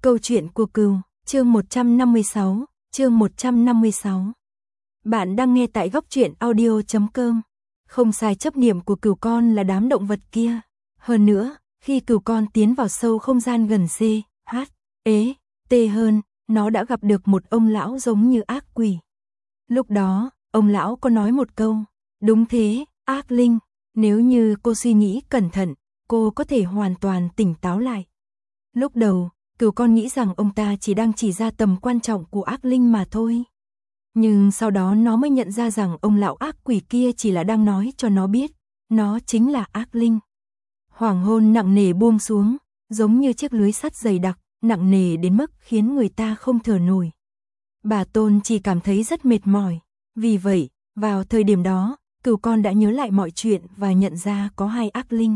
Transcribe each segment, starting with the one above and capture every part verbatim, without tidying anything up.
Câu chuyện của cừu, chương một trăm năm mươi sáu, chương một trăm năm mươi sáu. Bạn đang nghe tại góc truyện audio chấm com. Không sai, chấp niệm của cừu con là đám động vật kia. Hơn nữa, khi cừu con tiến vào sâu không gian gần C, H, E, T hơn, nó đã gặp được một ông lão giống như ác quỷ. Lúc đó, ông lão có nói một câu, đúng thế, ác linh, nếu như cô suy nghĩ cẩn thận, cô có thể hoàn toàn tỉnh táo lại. Lúc đầu, cừu con nghĩ rằng ông ta chỉ đang chỉ ra tầm quan trọng của ác linh mà thôi. Nhưng sau đó nó mới nhận ra rằng ông lão ác quỷ kia chỉ là đang nói cho nó biết, nó chính là ác linh. Hoàng hôn nặng nề buông xuống, giống như chiếc lưới sắt dày đặc, nặng nề đến mức khiến người ta không thở nổi. Bà Tôn chỉ cảm thấy rất mệt mỏi. Vì vậy, vào thời điểm đó, cừu con đã nhớ lại mọi chuyện và nhận ra có hai ác linh.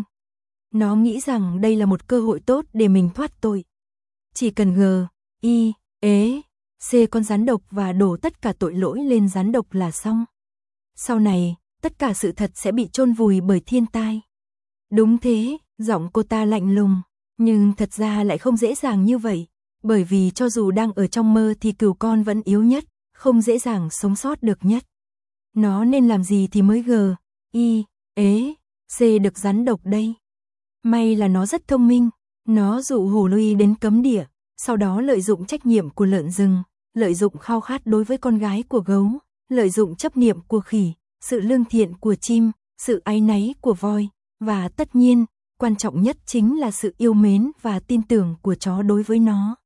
Nó nghĩ rằng đây là một cơ hội tốt để mình thoát tội. Chỉ cần G, I, E, C con rắn độc và đổ tất cả tội lỗi lên rắn độc là xong. Sau này, tất cả sự thật sẽ bị chôn vùi bởi thiên tai. Đúng thế, giọng cô ta lạnh lùng, nhưng thật ra lại không dễ dàng như vậy, bởi vì cho dù đang ở trong mơ thì cừu con vẫn yếu nhất, không dễ dàng sống sót được nhất. Nó nên làm gì thì mới G, I, E, C được rắn độc đây? May là nó rất thông minh, nó dụ Hồ Ly đến cấm địa, sau đó lợi dụng trách nhiệm của lợn rừng, lợi dụng khao khát đối với con gái của gấu, lợi dụng chấp niệm của khỉ, sự lương thiện của chim, sự áy náy của voi, và tất nhiên, quan trọng nhất chính là sự yêu mến và tin tưởng của chó đối với nó.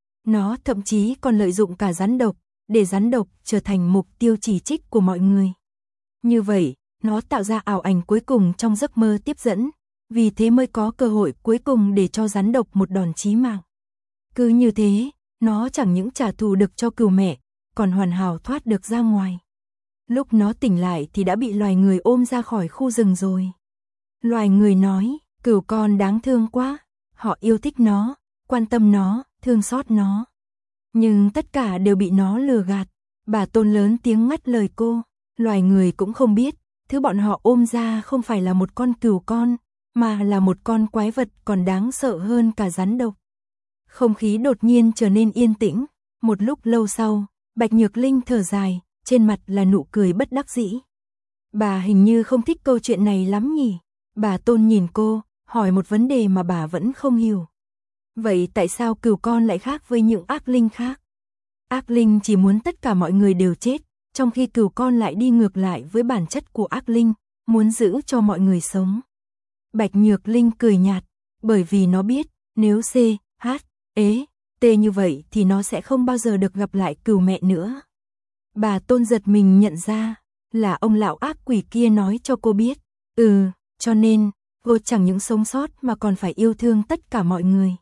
Nó thậm chí còn lợi dụng cả rắn độc, để rắn độc trở thành mục tiêu chỉ trích của mọi người. Như vậy, nó tạo ra ảo ảnh cuối cùng trong giấc mơ tiếp dẫn, vì thế mới có cơ hội cuối cùng để cho rắn độc một đòn chí mạng. Cứ như thế, nó chẳng những trả thù được cho cừu mẹ, còn hoàn hảo thoát được ra ngoài. Lúc nó tỉnh lại thì đã bị loài người ôm ra khỏi khu rừng rồi. Loài người nói, cừu con đáng thương quá, họ yêu thích nó, quan tâm nó, thương xót nó. Nhưng tất cả đều bị nó lừa gạt. Bà Tôn lớn tiếng ngắt lời cô, loài người cũng không biết, thứ bọn họ ôm ra không phải là một con cừu con, mà là một con quái vật còn đáng sợ hơn cả rắn độc. Không khí đột nhiên trở nên yên tĩnh, một lúc lâu sau, Bạch Nhược Linh thở dài, trên mặt là nụ cười bất đắc dĩ. Bà hình như không thích câu chuyện này lắm nhỉ? Bà Tôn nhìn cô, hỏi một vấn đề mà bà vẫn không hiểu. Vậy tại sao cừu con lại khác với những ác linh khác? Ác linh chỉ muốn tất cả mọi người đều chết, trong khi cừu con lại đi ngược lại với bản chất của ác linh, muốn giữ cho mọi người sống. Bạch Nhược Linh cười nhạt, bởi vì nó biết, nếu C, H, E, T như vậy thì nó sẽ không bao giờ được gặp lại cừu mẹ nữa. Bà Tôn giật mình nhận ra, là ông lão ác quỷ kia nói cho cô biết. Ừ, cho nên, cô chẳng những sống sót mà còn phải yêu thương tất cả mọi người.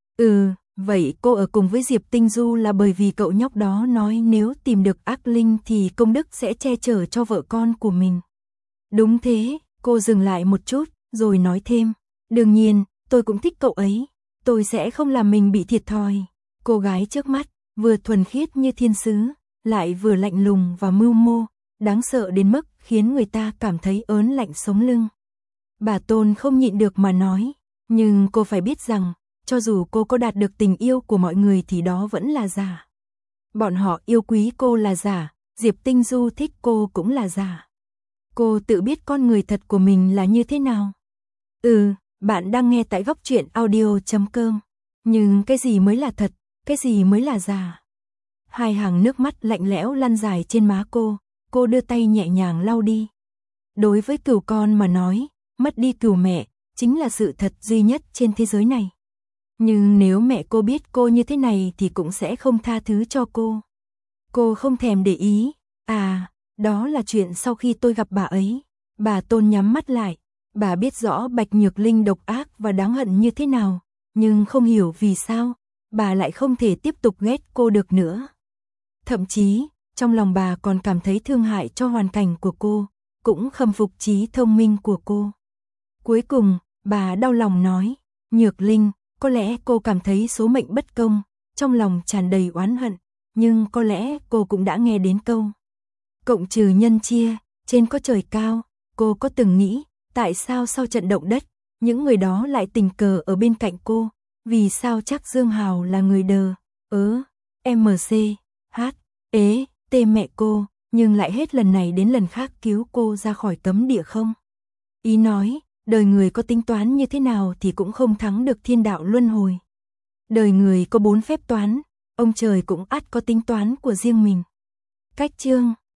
Ừ, vậy cô ở cùng với Diệp Tinh Du là bởi vì cậu nhóc đó nói nếu tìm được ác linh thì công đức sẽ che chở cho vợ con của mình. Đúng thế, cô dừng lại một chút, rồi nói thêm, đương nhiên, tôi cũng thích cậu ấy, tôi sẽ không làm mình bị thiệt thòi. Cô gái trước mắt, vừa thuần khiết như thiên sứ, lại vừa lạnh lùng và mưu mô, đáng sợ đến mức khiến người ta cảm thấy ớn lạnh sống lưng. Bà Tôn không nhịn được mà nói, nhưng cô phải biết rằng, cho dù cô có đạt được tình yêu của mọi người thì đó vẫn là giả. Bọn họ yêu quý cô là giả, Diệp Tinh Du thích cô cũng là giả. Cô tự biết con người thật của mình là như thế nào. Ừ, bạn đang nghe tại góc truyện audio chấm com. Nhưng cái gì mới là thật, cái gì mới là giả? Hai hàng nước mắt lạnh lẽo lăn dài trên má cô, cô đưa tay nhẹ nhàng lau đi. Đối với cừu con mà nói, mất đi cừu mẹ, chính là sự thật duy nhất trên thế giới này. Nhưng nếu mẹ cô biết cô như thế này thì cũng sẽ không tha thứ cho cô. Cô không thèm để ý, à, đó là chuyện sau khi tôi gặp bà ấy. Bà Tôn nhắm mắt lại, bà biết rõ Bạch Nhược Linh độc ác và đáng hận như thế nào, nhưng không hiểu vì sao, bà lại không thể tiếp tục ghét cô được nữa. Thậm chí, trong lòng bà còn cảm thấy thương hại cho hoàn cảnh của cô, cũng khâm phục trí thông minh của cô. Cuối cùng, bà đau lòng nói, Nhược Linh, có lẽ cô cảm thấy số mệnh bất công, trong lòng tràn đầy oán hận, nhưng có lẽ cô cũng đã nghe đến câu cộng trừ nhân chia, trên có trời cao. Cô có từng nghĩ, tại sao sau trận động đất, những người đó lại tình cờ ở bên cạnh cô, Vì sao chắc Dương Hào là người đờ, ớ, em xê, hát, ế, tê mẹ cô, nhưng lại hết lần này đến lần khác cứu cô ra khỏi cấm địa không? Ý nói, đời người có tính toán như thế nào thì cũng không thắng được thiên đạo luân hồi. Đời người có bốn phép toán, ông trời cũng ắt có tính toán của riêng mình. Cách chương